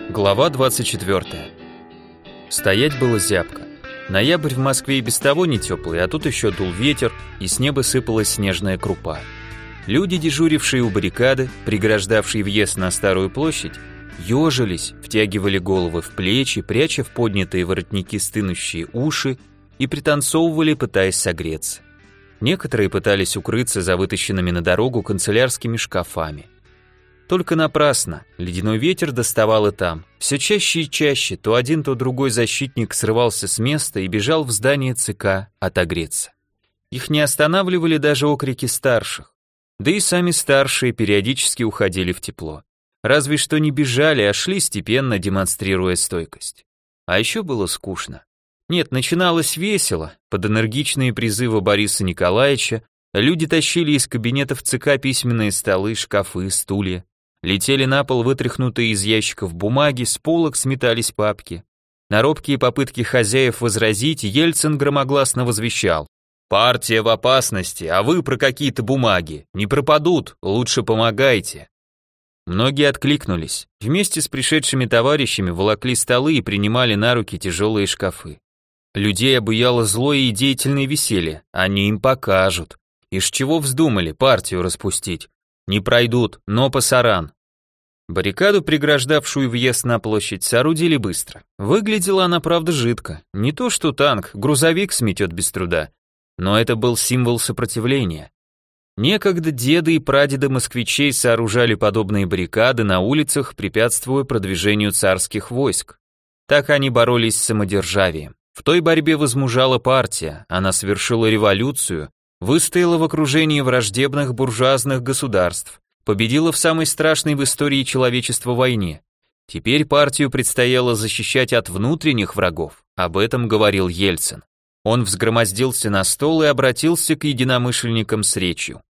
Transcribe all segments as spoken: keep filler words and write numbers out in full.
Глава двадцать четвёртая. Стоять было зябко. Ноябрь в Москве и без того не теплый, а тут еще дул ветер, и с неба сыпалась снежная крупа. Люди, дежурившие у баррикады, преграждавшие въезд на Старую площадь, ежились, втягивали головы в плечи, пряча в поднятые воротники стынущие уши и пританцовывали, пытаясь согреться. Некоторые пытались укрыться за вытащенными на дорогу канцелярскими шкафами. Только напрасно. Ледяной ветер доставал и там. Все чаще и чаще то один, то другой защитник срывался с места и бежал в здание ЦК отогреться. Их не останавливали даже окрики старших. Да и сами старшие периодически уходили в тепло. Разве что не бежали, а шли степенно, демонстрируя стойкость. А еще было скучно. Нет, начиналось весело. Под энергичные призывы Бориса Николаевича люди тащили из кабинетов ЦК письменные столы, шкафы, стулья. Летели на пол вытряхнутые из ящиков бумаги, с полок сметались папки. На робкие попытки хозяев возразить Ельцин громогласно возвещал: «Партия в опасности, а вы про какие-то бумаги. Не пропадут, лучше помогайте». Многие откликнулись. Вместе с пришедшими товарищами волокли столы и принимали на руки тяжелые шкафы. Людей обуяло злое и деятельное веселье. Они им покажут. Из чего вздумали партию распустить? Не пройдут, но пасаран. Баррикаду, преграждавшую въезд на площадь, соорудили быстро. Выглядела она, правда, жидко. Не то что танк, грузовик сметет без труда. Но это был символ сопротивления. Некогда деды и прадеды москвичей сооружали подобные баррикады на улицах, препятствуя продвижению царских войск. Так они боролись с самодержавием. В той борьбе возмужала партия, она совершила революцию, выстояла в окружении враждебных буржуазных государств, победила в самой страшной в истории человечества войне. Теперь партию предстояло защищать от внутренних врагов, об этом говорил Ельцин. Он взгромоздился на стол и обратился к единомышленникам с речью.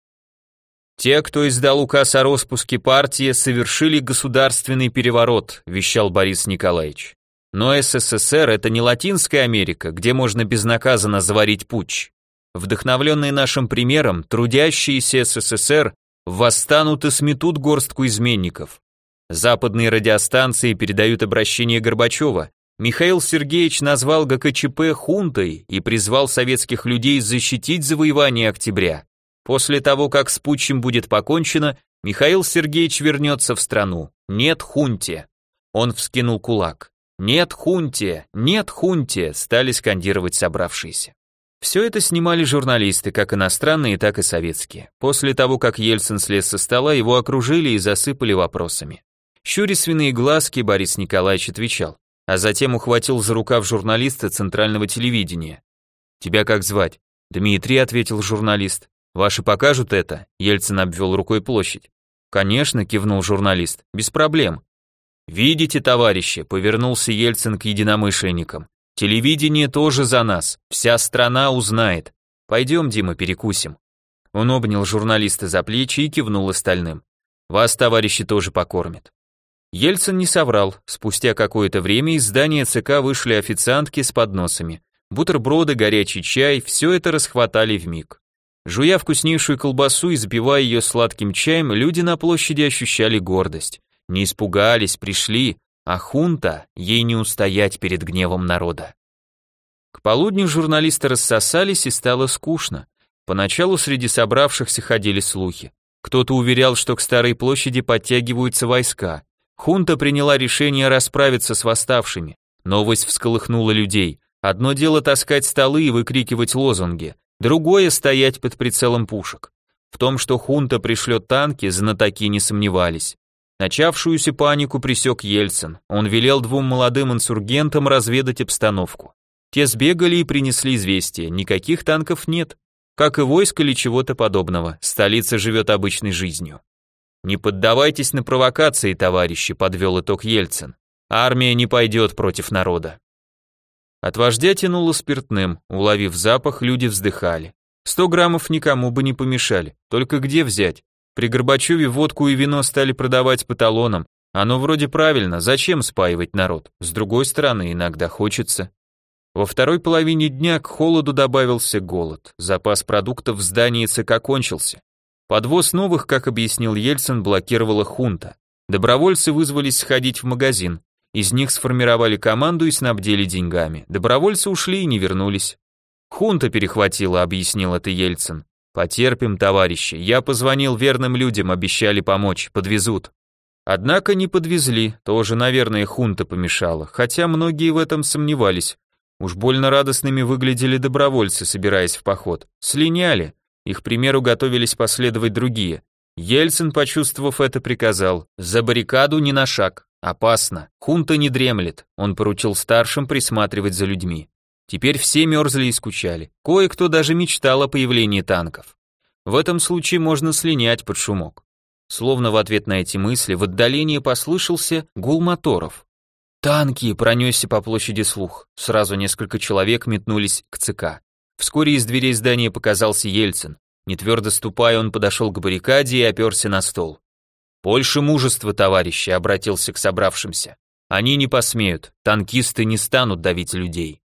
«Те, кто издал указ о распуске партии, совершили государственный переворот», вещал Борис Николаевич. «Но СССР — это не Латинская Америка, где можно безнаказанно заварить путч. Вдохновленные нашим примером, трудящиеся СССР восстанут и сметут горстку изменников. Западные радиостанции передают обращение Горбачева. Михаил Сергеевич назвал ГКЧП хунтой и призвал советских людей защитить завоевание октября. После того, как с путчем будет покончено, Михаил Сергеевич вернется в страну. Нет хунте». Он вскинул кулак. «Нет хунте! Нет хунте!» стали скандировать собравшиеся. Все это снимали журналисты, как иностранные, так и советские. После того, как Ельцин слез со стола, его окружили и засыпали вопросами. Щуря свиные глазки, Борис Николаевич отвечал, а затем ухватил за рукав журналиста центрального телевидения. «Тебя как звать?» «Дмитрий», — ответил журналист. «Ваши покажут это?» — Ельцин обвел рукой площадь. «Конечно», — кивнул журналист, — «без проблем». «Видите, товарищи», — повернулся Ельцин к единомышленникам. «Телевидение тоже за нас, вся страна узнает. Пойдем, Дима, перекусим». Он обнял журналиста за плечи и кивнул остальным. «Вас, товарищи, тоже покормят». Ельцин не соврал. Спустя какое-то время из здания ЦК вышли официантки с подносами. Бутерброды, горячий чай, все это расхватали вмиг. Жуя вкуснейшую колбасу и запивая ее сладким чаем, люди на площади ощущали гордость. Не испугались, пришли, а хунта, ей не устоять перед гневом народа. К полудню журналисты рассосались и стало скучно. Поначалу среди собравшихся ходили слухи. Кто-то уверял, что к Старой площади подтягиваются войска. Хунта приняла решение расправиться с восставшими. Новость всколыхнула людей. Одно дело таскать столы и выкрикивать лозунги, другое — стоять под прицелом пушек. В том, что хунта пришлет танки, знатоки не сомневались. Начавшуюся панику пресек Ельцин. Он велел двум молодым инсургентам разведать обстановку. Те сбегали и принесли известие: никаких танков нет. Как и войск или чего-то подобного. Столица живет обычной жизнью. «Не поддавайтесь на провокации, товарищи», — подвел итог Ельцин. «Армия не пойдет против народа». От вождя тянуло спиртным. Уловив запах, люди вздыхали. Сто граммов никому бы не помешали. Только где взять? При Горбачеве водку и вино стали продавать по талонам. Оно вроде правильно, зачем спаивать народ? С другой стороны, иногда хочется. Во второй половине дня к холоду добавился голод. Запас продуктов в здании ЦК кончился. Подвоз новых, как объяснил Ельцин, блокировала хунта. Добровольцы вызвались сходить в магазин. Из них сформировали команду и снабдили деньгами. Добровольцы ушли и не вернулись. «Хунта перехватила», — объяснил это Ельцин. «Потерпим, товарищи. Я позвонил верным людям, обещали помочь, подвезут». Однако не подвезли, тоже, наверное, хунта помешала, хотя многие в этом сомневались. Уж больно радостными выглядели добровольцы, собираясь в поход. Слиняли, их примеру готовились последовать другие. Ельцин, почувствовав это, приказал: «За баррикаду ни на шаг. Опасно. Хунта не дремлет». Он поручил старшим присматривать за людьми. Теперь все мерзли и скучали. Кое-кто даже мечтал о появлении танков. В этом случае можно слинять под шумок. Словно в ответ на эти мысли в отдалении послышался гул моторов. «Танки!» — пронесся по площади слух. Сразу несколько человек метнулись к ЦК. Вскоре из дверей здания показался Ельцин. Нетвердо ступая, он подошел к баррикаде и оперся на стол. «Больше мужества, товарищи!» — обратился к собравшимся. «Они не посмеют, танкисты не станут давить людей».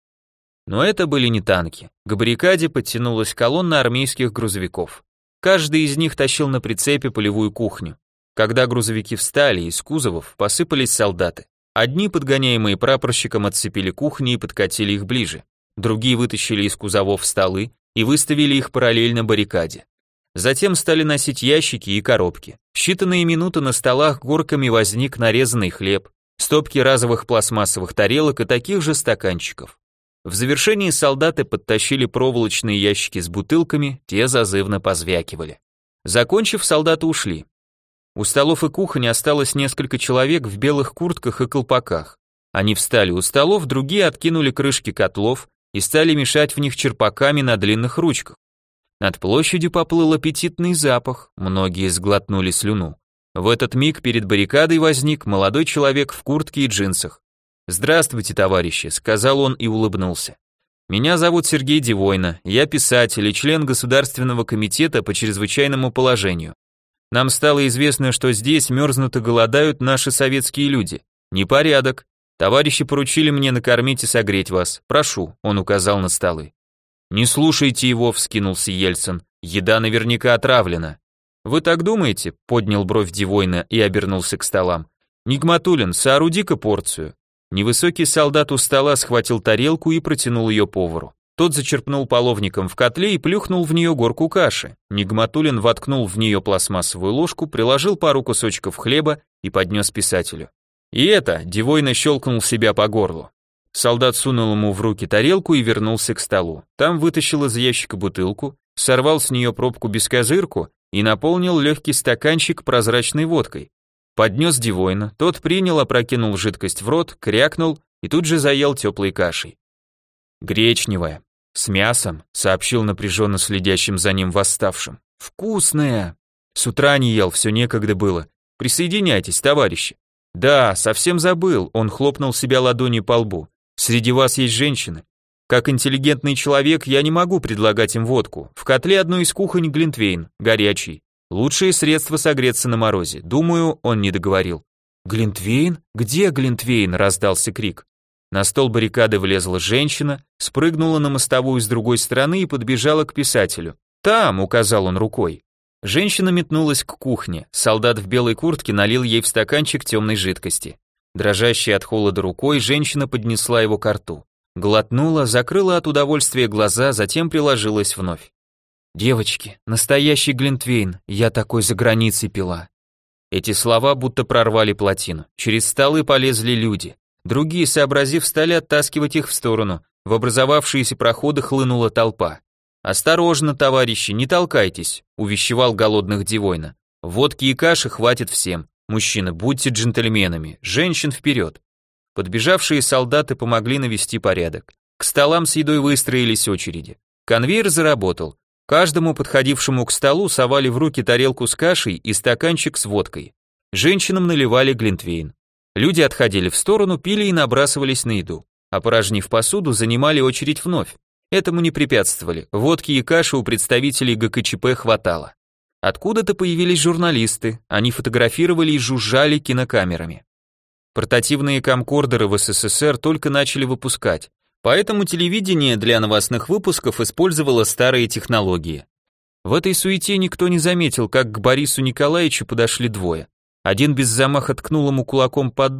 Но это были не танки. К баррикаде подтянулась колонна армейских грузовиков. Каждый из них тащил на прицепе полевую кухню. Когда грузовики встали, из кузовов посыпались солдаты. Одни, подгоняемые прапорщиком, отцепили кухни и подкатили их ближе. Другие вытащили из кузовов столы и выставили их параллельно баррикаде. Затем стали носить ящики и коробки. В считанные минуты на столах горками возник нарезанный хлеб, стопки разовых пластмассовых тарелок и таких же стаканчиков. В завершении солдаты подтащили проволочные ящики с бутылками, те зазывно позвякивали. Закончив, солдаты ушли. У столов и кухни осталось несколько человек в белых куртках и колпаках. Они встали у столов, другие откинули крышки котлов и стали мешать в них черпаками на длинных ручках. Над площадью поплыл аппетитный запах, многие сглотнули слюну. В этот миг перед баррикадой возник молодой человек в куртке и джинсах. «Здравствуйте, товарищи», — сказал он и улыбнулся. «Меня зовут Сергей Девойна, я писатель и член Государственного комитета по чрезвычайному положению. Нам стало известно, что здесь мерзнут и голодают наши советские люди. Непорядок. Товарищи поручили мне накормить и согреть вас. Прошу», — он указал на столы. «Не слушайте его», — вскинулся Ельцин. «Еда наверняка отравлена». «Вы так думаете?» — поднял бровь Девойна и обернулся к столам. «Нигматуллин, сооруди-ка порцию». Невысокий солдат у стола схватил тарелку и протянул ее повару. Тот зачерпнул половником в котле и плюхнул в нее горку каши. Нигматуллин воткнул в нее пластмассовую ложку, приложил пару кусочков хлеба и поднес писателю. «И это», — Девойна щелкнул себя по горлу. Солдат сунул ему в руки тарелку и вернулся к столу. Там вытащил из ящика бутылку, сорвал с нее пробку-бескозырку и наполнил легкий стаканчик прозрачной водкой. Поднес Девойна, тот принял, опрокинул жидкость в рот, крякнул и тут же заел теплой кашей. «Гречневая, с мясом», — сообщил напряженно следящим за ним восставшим. «Вкусная! С утра не ел, все некогда было. Присоединяйтесь, товарищи». «Да, совсем забыл», — он хлопнул себя ладонью по лбу. «Среди вас есть женщины. Как интеллигентный человек я не могу предлагать им водку. В котле одной из кухонь глинтвейн, горячий. Лучшее средство согреться на морозе. Думаю, он не договорил. «Глинтвейн? Где Глинтвейн?» — раздался крик. На стол баррикады влезла женщина, спрыгнула на мостовую с другой стороны и подбежала к писателю. «Там!» — указал он рукой. Женщина метнулась к кухне. Солдат в белой куртке налил ей в стаканчик темной жидкости. Дрожащей от холода рукой женщина поднесла его ко рту. Глотнула, закрыла от удовольствия глаза, затем приложилась вновь. «Девочки, настоящий глинтвейн, я такой за границей пила». Эти слова будто прорвали плотину. Через столы полезли люди. Другие, сообразив, стали оттаскивать их в сторону. В образовавшиеся проходы хлынула толпа. «Осторожно, товарищи, не толкайтесь», — увещевал голодных Девойна. «Водки и каши хватит всем. Мужчины, будьте джентльменами, женщин вперед». Подбежавшие солдаты помогли навести порядок. К столам с едой выстроились очереди. Конвейер заработал. Каждому подходившему к столу совали в руки тарелку с кашей и стаканчик с водкой. Женщинам наливали глинтвейн. Люди отходили в сторону, пили и набрасывались на еду. Опорожнив посуду, занимали очередь вновь. Этому не препятствовали. Водки и каши у представителей ГКЧП хватало. Откуда-то появились журналисты. Они фотографировали и жужжали кинокамерами. Портативные камкордеры в СССР только начали выпускать. Поэтому телевидение для новостных выпусков использовало старые технологии. В этой суете никто не заметил, как к Борису Николаевичу подошли двое. Один без замаха ткнул ему кулаком под дых,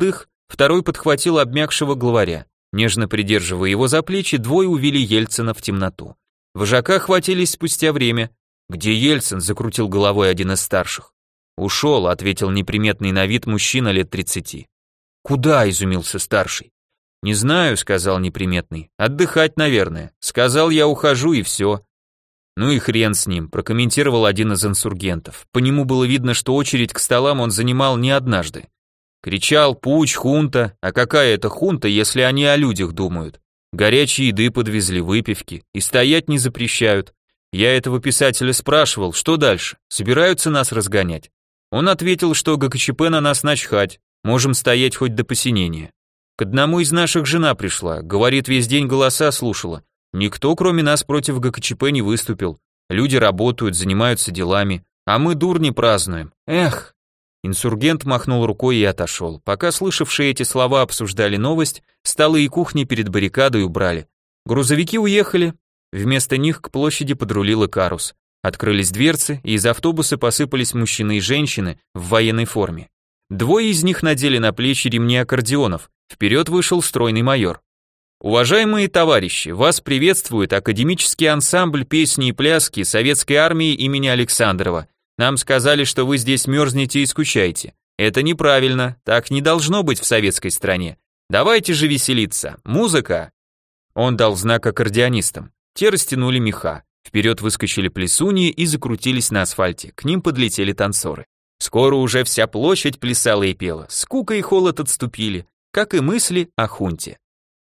второй подхватил обмякшего главаря. Нежно придерживая его за плечи, двое увели Ельцина в темноту. Вожака хватились спустя время. «Где Ельцин?» — закрутил головой один из старших. «Ушел», — ответил неприметный на вид мужчина лет тридцати. «Куда?» — изумился старший. «Не знаю», — сказал неприметный. «Отдыхать, наверное. Сказал, я ухожу, и все». «Ну и хрен с ним», — прокомментировал один из инсургентов. По нему было видно, что очередь к столам он занимал не однажды. Кричал: «Пуч, хунта!» А какая это хунта, если они о людях думают? Горячей еды подвезли, выпивки, и стоять не запрещают. Я этого писателя спрашивал, что дальше, собираются нас разгонять? Он ответил, что ГКЧП на нас начхать, можем стоять хоть до посинения. К одному из наших жена пришла, говорит, весь день голоса слушала. Никто, кроме нас, против ГКЧП не выступил. Люди работают, занимаются делами, а мы дурни празднуем. Эх! Инсургент махнул рукой и отошел. Пока слышавшие эти слова обсуждали новость, столы и кухни перед баррикадой убрали. Грузовики уехали, вместо них к площади подрулил Икарус. Открылись дверцы, и из автобуса посыпались мужчины и женщины в военной форме. Двое из них надели на плечи ремни аккордеонов. Вперед вышел стройный майор. Уважаемые товарищи, вас приветствует академический ансамбль песни и пляски Советской армии имени Александрова. Нам сказали, что вы здесь мерзнете и скучаете. Это неправильно, так не должно быть в советской стране. Давайте же веселиться. Музыка. Он дал знак аккордеонистам. Те растянули меха. Вперед выскочили плясуньи и закрутились на асфальте. К ним подлетели танцоры. Скоро уже вся площадь плясала и пела. Скука и холод отступили, как и мысли о хунте.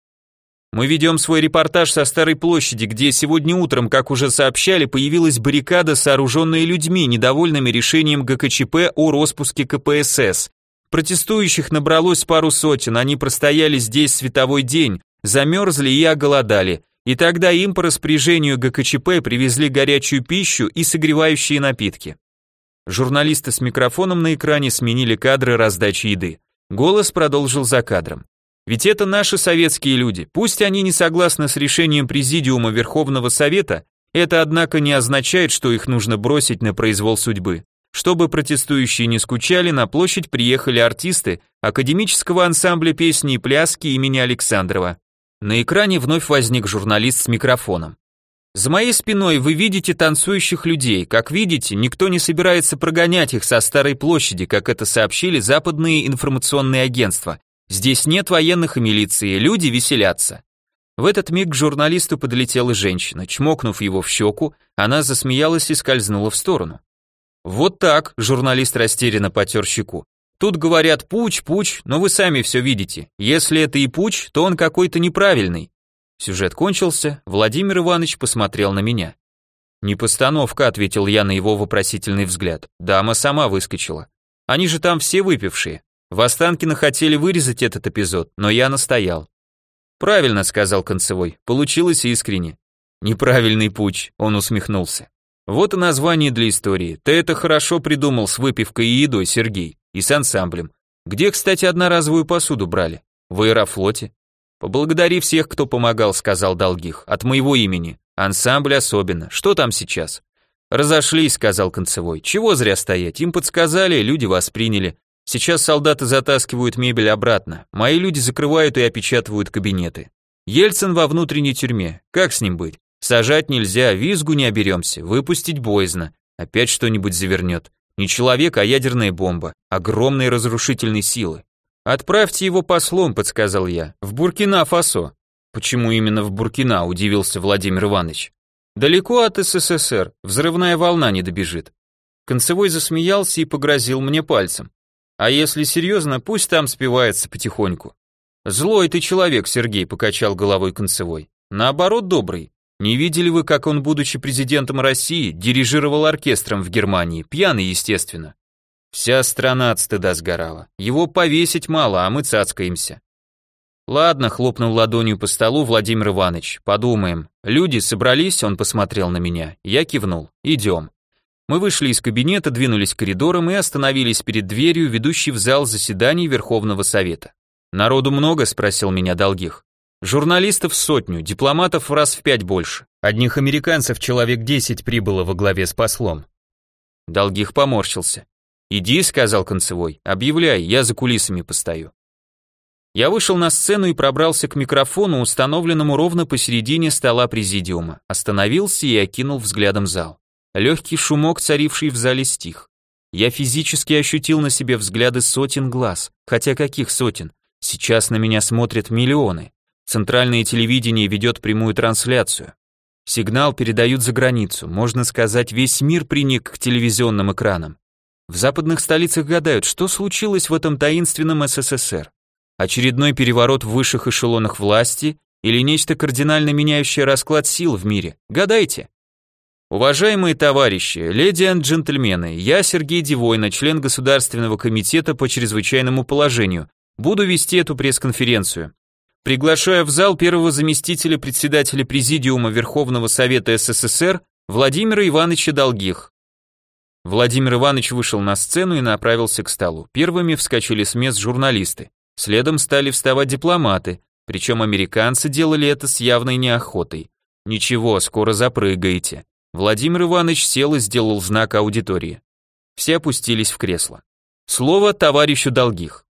Мы ведем свой репортаж со Старой площади, где сегодня утром, как уже сообщали, появилась баррикада, сооруженная людьми, недовольными решением ГКЧП о распуске КПСС. Протестующих набралось пару сотен, они простояли здесь световой день, замерзли и оголодали. И тогда им по распоряжению ГКЧП привезли горячую пищу и согревающие напитки. Журналисты с микрофоном на экране сменили кадры раздачи еды. Голос продолжил за кадром. Ведь это наши советские люди, пусть они не согласны с решением Президиума Верховного Совета, это, однако, не означает, что их нужно бросить на произвол судьбы. Чтобы протестующие не скучали, на площадь приехали артисты академического ансамбля песни и пляски имени Александрова. На экране вновь возник журналист с микрофоном. За моей спиной вы видите танцующих людей. Как видите, никто не собирается прогонять их со Старой площади, как это сообщили западные информационные агентства. Здесь нет военных и милиции, люди веселятся. В этот миг к журналисту подлетела женщина. Чмокнув его в щеку, она засмеялась и скользнула в сторону. Вот так, журналист растерянно потер щеку. Тут говорят пуч, пуч, но вы сами все видите. Если это и пуч, то он какой-то неправильный. Сюжет кончился, Владимир Иванович посмотрел на меня. «Не постановка», — ответил я на его вопросительный взгляд. Дама сама выскочила. «Они же там все выпившие. В Останкино хотели вырезать этот эпизод, но я настоял». «Правильно», — сказал Концевой, — «получилось искренне». «Неправильный путь», — он усмехнулся. «Вот и название для истории. Ты это хорошо придумал с выпивкой и едой, Сергей, и с ансамблем. Где, кстати, одноразовую посуду брали? В Аэрофлоте». «Поблагодари всех, кто помогал», — сказал Долгих, — «от моего имени. Ансамбль особенно. Что там сейчас?» «Разошлись», — сказал Концевой. «Чего зря стоять? Им подсказали, люди восприняли. Сейчас солдаты затаскивают мебель обратно. Мои люди закрывают и опечатывают кабинеты. Ельцин во внутренней тюрьме. Как с ним быть? Сажать нельзя, визгу не оберемся, выпустить боязно. Опять что-нибудь завернет. Не человек, а ядерная бомба. Огромной разрушительной силы. Отправьте его послом, подсказал я, в Буркина-Фасо. Почему именно в Буркина, удивился Владимир Иванович. Далеко от СССР, взрывная волна не добежит. Концевой засмеялся и погрозил мне пальцем. А если серьезно, пусть там спивается потихоньку. Злой ты человек, Сергей, покачал головой Концевой. Наоборот, добрый. Не видели вы, как он, будучи президентом России, дирижировал оркестром в Германии, пьяный, естественно. Вся страна от стыда сгорала. Его повесить мало, а мы цацкаемся. Ладно, хлопнул ладонью по столу Владимир Иванович, подумаем. Люди собрались, он посмотрел на меня. Я кивнул. Идем. Мы вышли из кабинета, двинулись коридором и остановились перед дверью, ведущей в зал заседаний Верховного Совета. «Народу много?» – спросил меня Долгих. «Журналистов сотню, дипломатов в раз в пять больше. Одних американцев человек десять прибыло во главе с послом». Долгих поморщился. «Иди», – сказал Концевой, – «объявляй, я за кулисами постою». Я вышел на сцену и пробрался к микрофону, установленному ровно посередине стола президиума, остановился и окинул взглядом зал. Легкий шумок, царивший в зале, стих. Я физически ощутил на себе взгляды сотен глаз, хотя каких сотен? Сейчас на меня смотрят миллионы. Центральное телевидение ведет прямую трансляцию. Сигнал передают за границу, можно сказать, весь мир приник к телевизионным экранам. В западных столицах гадают, что случилось в этом таинственном СССР. Очередной переворот в высших эшелонах власти или нечто кардинально меняющее расклад сил в мире? Гадайте. Уважаемые товарищи, леди и джентльмены, я Сергей Девойна, член Государственного комитета по чрезвычайному положению. Буду вести эту пресс-конференцию. Приглашаю в зал первого заместителя председателя Президиума Верховного Совета СССР Владимира Ивановича Долгих. Владимир Иванович вышел на сцену и направился к столу. Первыми вскочили с мест журналисты. Следом стали вставать дипломаты, причем американцы делали это с явной неохотой. Ничего, скоро запрыгаете. Владимир Иванович сел и сделал знак аудитории. Все опустились в кресло. Слово товарищу Долгих.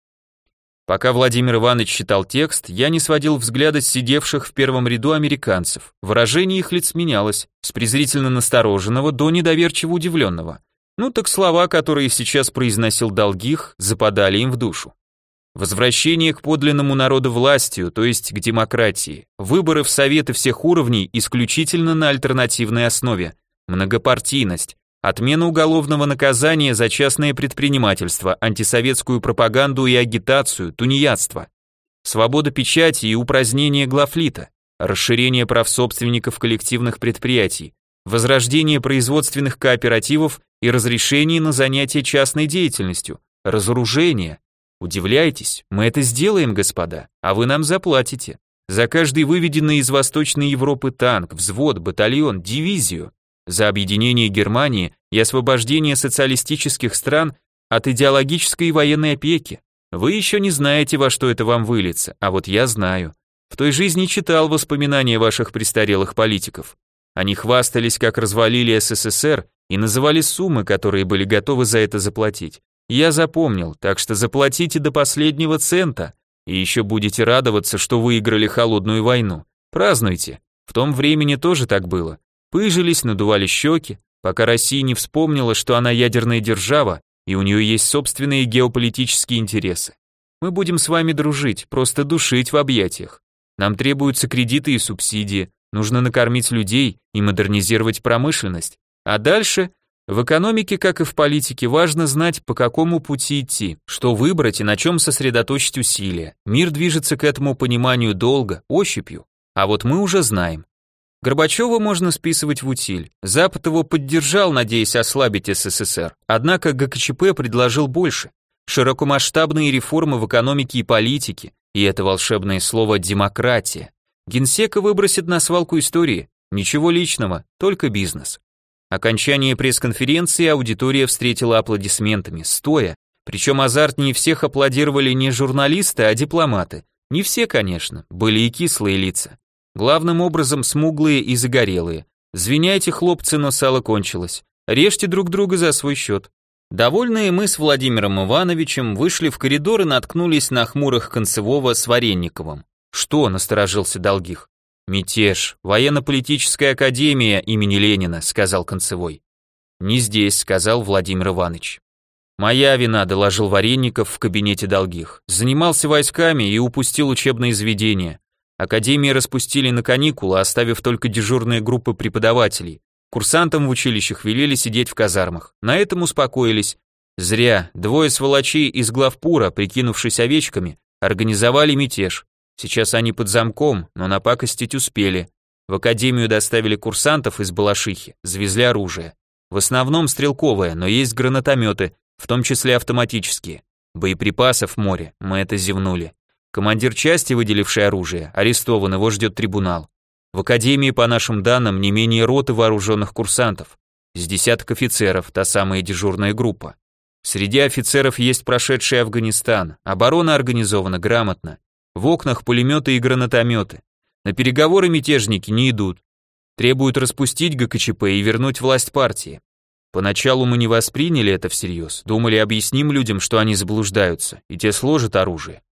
Пока Владимир Иванович читал текст, я не сводил взгляда с сидевших в первом ряду американцев. Выражение их лиц менялось, с презрительно настороженного до недоверчиво удивленного. Ну так слова, которые сейчас произносил Долгих, западали им в душу. Возвращение к подлинному народовластию, то есть к демократии, выборы в советы всех уровней исключительно на альтернативной основе, многопартийность, отмена уголовного наказания за частное предпринимательство, антисоветскую пропаганду и агитацию, тунеядство, свобода печати и упразднение главлита, расширение прав собственников коллективных предприятий, возрождение производственных кооперативов и разрешение на занятие частной деятельностью, разоружение. Удивляйтесь, мы это сделаем, господа, а вы нам заплатите. За каждый выведенный из Восточной Европы танк, взвод, батальон, дивизию. За объединение Германии и освобождение социалистических стран от идеологической и военной опеки. Вы еще не знаете, во что это вам выльется, а вот я знаю. В той жизни читал воспоминания ваших престарелых политиков. Они хвастались, как развалили СССР, и называли суммы, которые были готовы за это заплатить. Я запомнил, так что заплатите до последнего цента, и еще будете радоваться, что выиграли холодную войну. Празднуйте. В том времени тоже так было. Пыжились, надували щеки, пока Россия не вспомнила, что она ядерная держава, и у нее есть собственные геополитические интересы. Мы будем с вами дружить, просто душить в объятиях. Нам требуются кредиты и субсидии, нужно накормить людей и модернизировать промышленность. А дальше... В экономике, как и в политике, важно знать, по какому пути идти, что выбрать и на чем сосредоточить усилия. Мир движется к этому пониманию долго, ощупью. А вот мы уже знаем. Горбачева можно списывать в утиль. Запад его поддержал, надеясь ослабить СССР. Однако ГКЧП предложил больше. Широкомасштабные реформы в экономике и политике. И это волшебное слово «демократия». Генсека выбросит на свалку истории. Ничего личного, только бизнес. Окончание пресс-конференции аудитория встретила аплодисментами, стоя, причем азартнее всех аплодировали не журналисты, а дипломаты. Не все, конечно, были и кислые лица. Главным образом смуглые и загорелые. Звиняйте, хлопцы, но сало кончилось. Режьте друг друга за свой счет. Довольные мы с Владимиром Ивановичем вышли в коридор и наткнулись на хмурых Концевого с Варенниковым. Что, насторожился Долгих? «Мятеж, военно-политическая академия имени Ленина», сказал Концевой. «Не здесь», сказал Владимир Иванович. «Моя вина», доложил Варенников в кабинете Долгих. «Занимался войсками и упустил учебные заведения. Академии распустили на каникулы, оставив только дежурные группы преподавателей. Курсантам в училищах велели сидеть в казармах. На этом успокоились. Зря. Двое сволочей из главпура, прикинувшись овечками, организовали мятеж. Сейчас они под замком, но напакостить успели. В академию доставили курсантов из Балашихи, завезли оружие. В основном стрелковое, но есть гранатометы, в том числе автоматические. Боеприпасов в море, мы это зевнули. Командир части, выделивший оружие, арестован, его ждет трибунал. В академии, по нашим данным, не менее роты вооруженных курсантов. С десяток офицеров, та самая дежурная группа. Среди офицеров есть прошедший Афганистан, оборона организована грамотно. В окнах пулеметы и гранатометы. На переговоры мятежники не идут. Требуют распустить ГКЧП и вернуть власть партии. Поначалу мы не восприняли это всерьез, думали, объясним людям, что они заблуждаются, и те сложат оружие.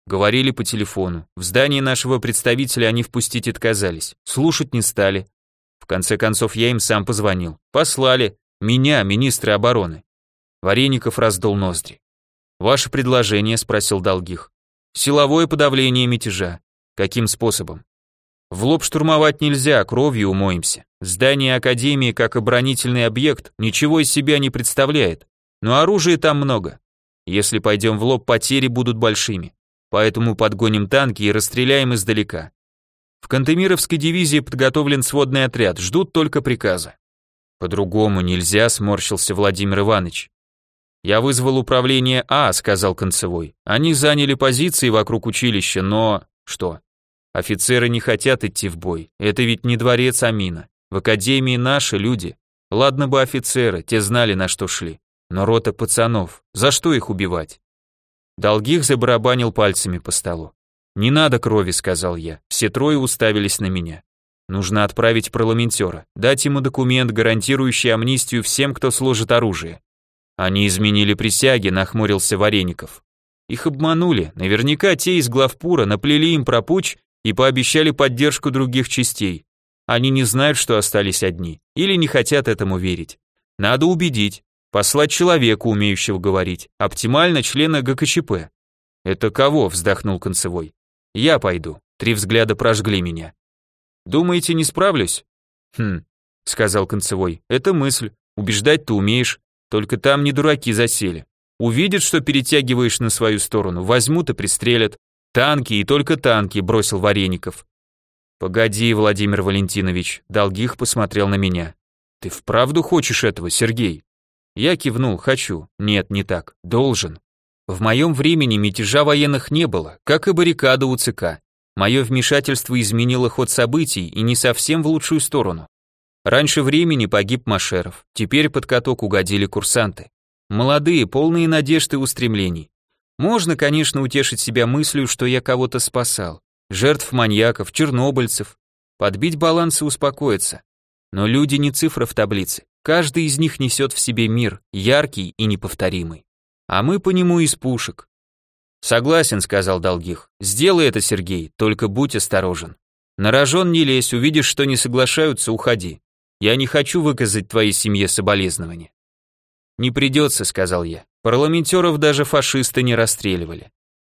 Говорили по телефону. В здание нашего представителя они впустить отказались. Слушать не стали. В конце концов, я им сам позвонил. Послали. Меня, министра обороны. Вареников раздул ноздри. «Ваше предложение?» – спросил Долгих. «Силовое подавление мятежа. Каким способом?» «В лоб штурмовать нельзя, кровью умоемся. Здание Академии, как оборонительный объект, ничего из себя не представляет. Но оружия там много. Если пойдем в лоб, потери будут большими. Поэтому подгоним танки и расстреляем издалека. В Кантемировской дивизии подготовлен сводный отряд, ждут только приказа». «По-другому нельзя», – сморщился Владимир Иванович. «Я вызвал управление А», — сказал Концевой. «Они заняли позиции вокруг училища, но...» «Что?» «Офицеры не хотят идти в бой. Это ведь не дворец Амина. В академии наши люди. Ладно бы офицеры, те знали, на что шли. Но рота пацанов. За что их убивать?» Долгих забарабанил пальцами по столу. «Не надо крови», — сказал я. Все трое уставились на меня. «Нужно отправить парламентера, дать ему документ, гарантирующий амнистию всем, кто сложит оружие». «Они изменили присяги», — нахмурился Вареников. «Их обманули, наверняка те из главпура наплели им про путч и пообещали поддержку других частей. Они не знают, что остались одни, или не хотят этому верить. Надо убедить, послать человека, умеющего говорить, оптимально члена ГКЧП». «Это кого?» — вздохнул Концевой. «Я пойду». Три взгляда прожгли меня. «Думаете, не справлюсь?» «Хм», — сказал Концевой, — «это мысль, убеждать ты умеешь. Только там не дураки засели. Увидят, что перетягиваешь на свою сторону, возьмут и пристрелят. Танки и только танки», — бросил Вареников. «Погоди, Владимир Валентинович», — Долгих посмотрел на меня. «Ты вправду хочешь этого, Сергей?» Я кивнул, хочу. Нет, не так. Должен. В моем времени мятежа военных не было, как и баррикада у ЦК. Мое вмешательство изменило ход событий и не совсем в лучшую сторону. Раньше времени погиб Машеров, теперь под каток угодили курсанты. Молодые, полные надежд и устремлений. Можно, конечно, утешить себя мыслью, что я кого-то спасал. Жертв маньяков, чернобыльцев. Подбить баланс и успокоиться. Но люди не цифра в таблице. Каждый из них несет в себе мир, яркий и неповторимый. А мы по нему из пушек. «Согласен», — сказал Долгих. «Сделай это, Сергей, только будь осторожен. На рожон не лезь, увидишь, что не соглашаются, уходи. Я не хочу выказать твоей семье соболезнования». «Не придется», — сказал я. «Парламентеров даже фашисты не расстреливали».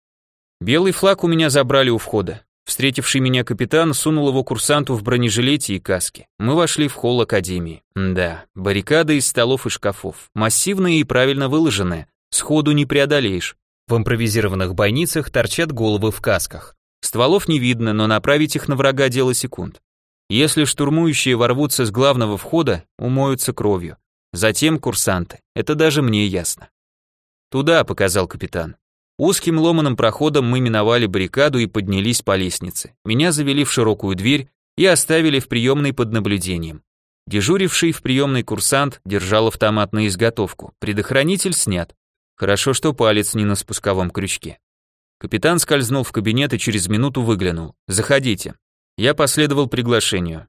Белый флаг у меня забрали у входа. Встретивший меня капитан сунул его курсанту в бронежилете и каске. Мы вошли в холл академии. Да, баррикады из столов и шкафов. Массивные и правильно выложенные. Сходу не преодолеешь. В импровизированных бойницах торчат головы в касках. Стволов не видно, но направить их на врага дело секунд. Если штурмующие ворвутся с главного входа, умоются кровью. Затем курсанты. Это даже мне ясно. «Туда», — показал капитан. Узким ломаным проходом мы миновали баррикаду и поднялись по лестнице. Меня завели в широкую дверь и оставили в приемной под наблюдением. Дежуривший в приемной курсант держал автомат на изготовку. Предохранитель снят. Хорошо, что палец не на спусковом крючке. Капитан скользнул в кабинет и через минуту выглянул. «Заходите». Я последовал приглашению.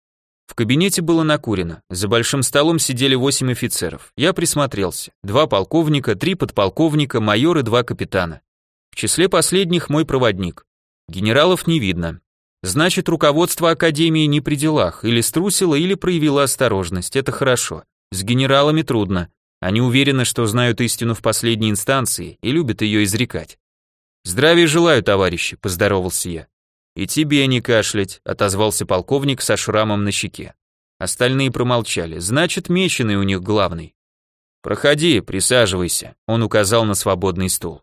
В кабинете было накурено. За большим столом сидели восемь офицеров. Я присмотрелся. Два полковника, три подполковника, майор и два капитана. В числе последних мой проводник. Генералов не видно. Значит, руководство академии не при делах, или струсило, или проявило осторожность. Это хорошо. С генералами трудно. Они уверены, что знают истину в последней инстанции и любят ее изрекать. «Здравия желаю, товарищи», — поздоровался я. «И тебе не кашлять», — отозвался полковник со шрамом на щеке. Остальные промолчали. Значит, Меченый у них главный. «Проходи, присаживайся», — он указал на свободный стул.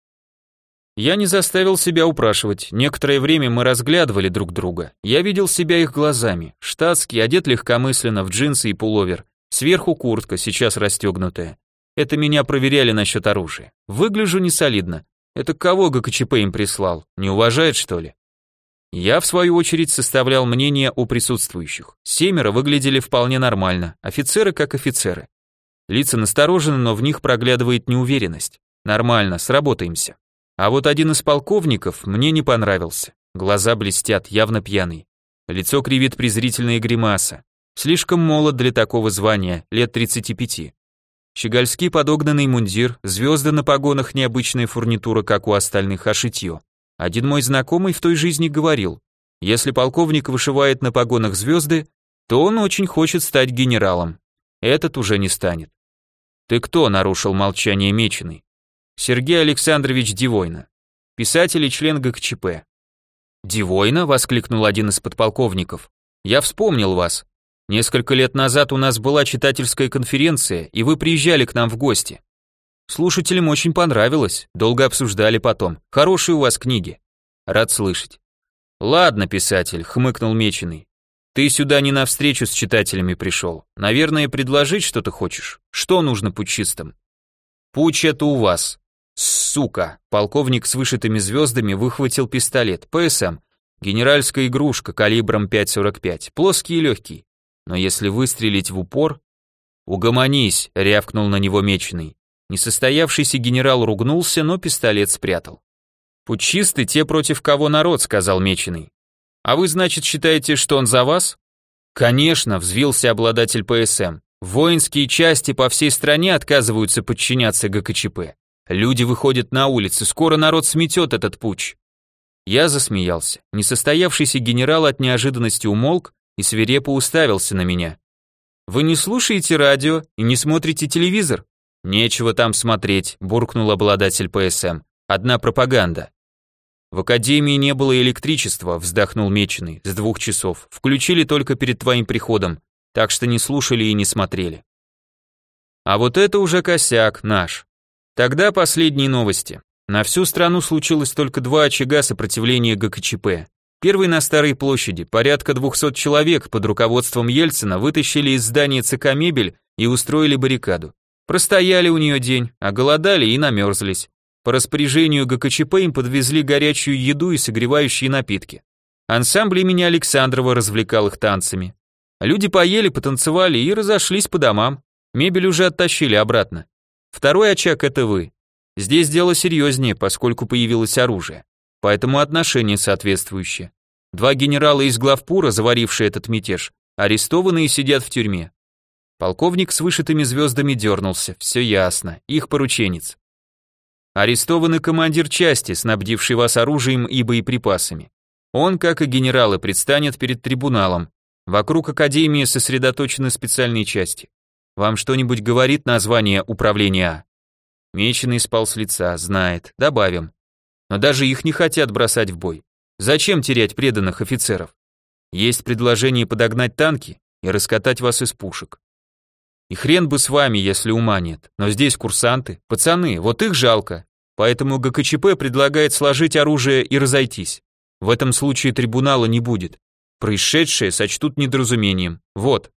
Я не заставил себя упрашивать. Некоторое время мы разглядывали друг друга. Я видел себя их глазами. Штатский, одет легкомысленно в джинсы и пуловер. Сверху куртка, сейчас расстегнутая. Это меня проверяли насчет оружия. Выгляжу несолидно. Это кого ГКЧП им прислал? Не уважает, что ли? Я, в свою очередь, составлял мнение о присутствующих. Семеро выглядели вполне нормально, офицеры как офицеры. Лица насторожены, но в них проглядывает неуверенность. Нормально, сработаемся. А вот один из полковников мне не понравился. Глаза блестят, явно пьяный. Лицо кривит презрительная гримаса. Слишком молод для такого звания, лет тридцати пяти. Щегольский подогнанный мундир, звезды на погонах, необычная фурнитура, как у остальных, а шитье. Один мой знакомый в той жизни говорил, если полковник вышивает на погонах звезды, то он очень хочет стать генералом. Этот уже не станет. «Ты кто?» — нарушил молчание Меченый. «Сергей Александрович Дивойна, писатель и член ГКЧП». «Дивойна?» — воскликнул один из подполковников. «Я вспомнил вас. Несколько лет назад у нас была читательская конференция, и вы приезжали к нам в гости. Слушателям очень понравилось, долго обсуждали потом. Хорошие у вас книги. Рад слышать». «Ладно, писатель», — хмыкнул Меченый. «Ты сюда не на встречу с читателями пришел. Наверное, предложить что-то хочешь? Что нужно путчистам?» «Путч это у вас». «Сука!» — полковник с вышитыми звездами выхватил пистолет. ПСМ. Генеральская игрушка калибром пять сорок пять. Плоский и легкий. Но если выстрелить в упор... «Угомонись!» — рявкнул на него Меченый. Несостоявшийся генерал ругнулся, но пистолет спрятал. «Путчисты те, против кого народ», — сказал Меченый. «А вы, значит, считаете, что он за вас?» «Конечно», — взвился обладатель ПСМ. «Воинские части по всей стране отказываются подчиняться ГКЧП. Люди выходят на улицы, скоро народ сметет этот путч». Я засмеялся. Несостоявшийся генерал от неожиданности умолк и свирепо уставился на меня. «Вы не слушаете радио и не смотрите телевизор?» «Нечего там смотреть», — буркнул обладатель ПСМ. «Одна пропаганда». «В академии не было электричества», — вздохнул Меченый, с двух часов. «Включили только перед твоим приходом, так что не слушали и не смотрели». А вот это уже косяк наш. Тогда последние новости. На всю страну случилось только два очага сопротивления ГКЧП. Первый на Старой площади, порядка двухсот человек под руководством Ельцина вытащили из здания ЦК мебель и устроили баррикаду. Простояли у нее день, оголодали и намерзлись. По распоряжению ГКЧП им подвезли горячую еду и согревающие напитки. Ансамбль имени Александрова развлекал их танцами. Люди поели, потанцевали и разошлись по домам. Мебель уже оттащили обратно. Второй очаг — это вы. Здесь дело серьезнее, поскольку появилось оружие. Поэтому отношение соответствующее. Два генерала из главпура, заварившие этот мятеж, арестованы и сидят в тюрьме. Полковник с вышитыми звездами дернулся. Все ясно. Их порученец. Арестован командир части, снабдивший вас оружием и боеприпасами. Он, как и генералы, предстанет перед трибуналом. Вокруг академии сосредоточены специальные части. Вам что-нибудь говорит название управления А? Меченый спал с лица, знает. Добавим. Но даже их не хотят бросать в бой. Зачем терять преданных офицеров? Есть предложение подогнать танки и раскатать вас из пушек. И хрен бы с вами, если ума нет. Но здесь курсанты, пацаны, вот их жалко. Поэтому ГКЧП предлагает сложить оружие и разойтись. В этом случае трибунала не будет. Происшедшее сочтут недоразумением. Вот.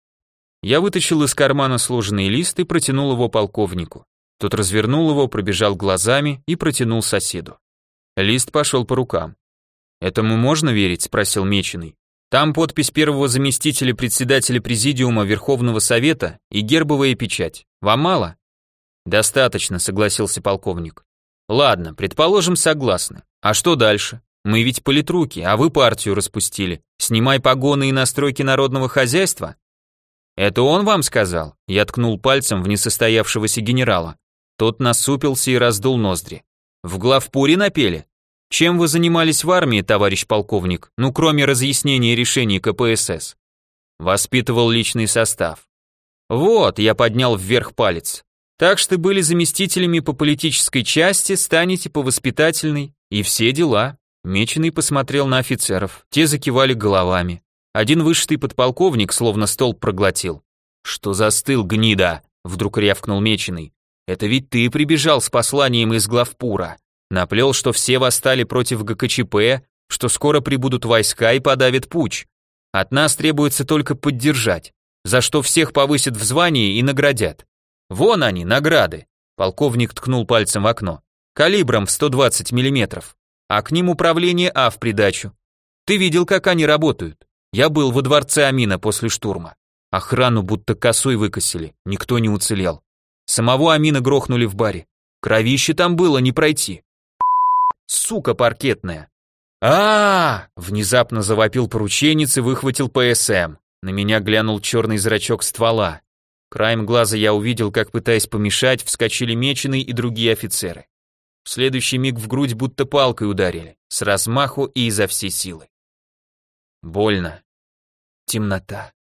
Я вытащил из кармана сложенный лист и протянул его полковнику. Тот развернул его, пробежал глазами и протянул соседу. Лист пошел по рукам. «Этому можно верить?» — спросил Меченый. «Там подпись первого заместителя председателя Президиума Верховного Совета и гербовая печать. Вам мало?» «Достаточно», — согласился полковник. «Ладно, предположим, согласны. А что дальше? Мы ведь политруки, а вы партию распустили. Снимай погоны и настройки народного хозяйства?» «Это он вам сказал?» — я ткнул пальцем в несостоявшегося генерала. Тот насупился и раздул ноздри. «В главпуре напели? Чем вы занимались в армии, товарищ полковник, ну кроме разъяснения решений КПСС?» «Воспитывал личный состав». «Вот», — я поднял вверх палец. «Так что были заместителями по политической части, станете по воспитательной, и все дела». Меченый посмотрел на офицеров, те закивали головами. Один вышитый подполковник словно столб проглотил. «Что застыл, гнида?» — вдруг рявкнул Меченый. «Это ведь ты прибежал с посланием из главпура. Наплел, что все восстали против ГКЧП, что скоро прибудут войска и подавят путч. От нас требуется только поддержать, за что всех повысят в звании и наградят. Вон они, награды!» Полковник ткнул пальцем в окно. «Калибром в сто двадцать миллиметров. А к ним управление А в придачу. Ты видел, как они работают? Я был во дворце Амина после штурма. Охрану будто косой выкосили, никто не уцелел. Самого Амина грохнули в баре. Кровище там было не пройти. Сука паркетная. а, -а, -а внезапно завопил порученец и выхватил ПСМ. На меня глянул черный зрачок ствола. Краем глаза я увидел, как, пытаясь помешать, вскочили Меченый и другие офицеры. В следующий миг в грудь будто палкой ударили, с размаху и изо всей силы. Больно. Темнота.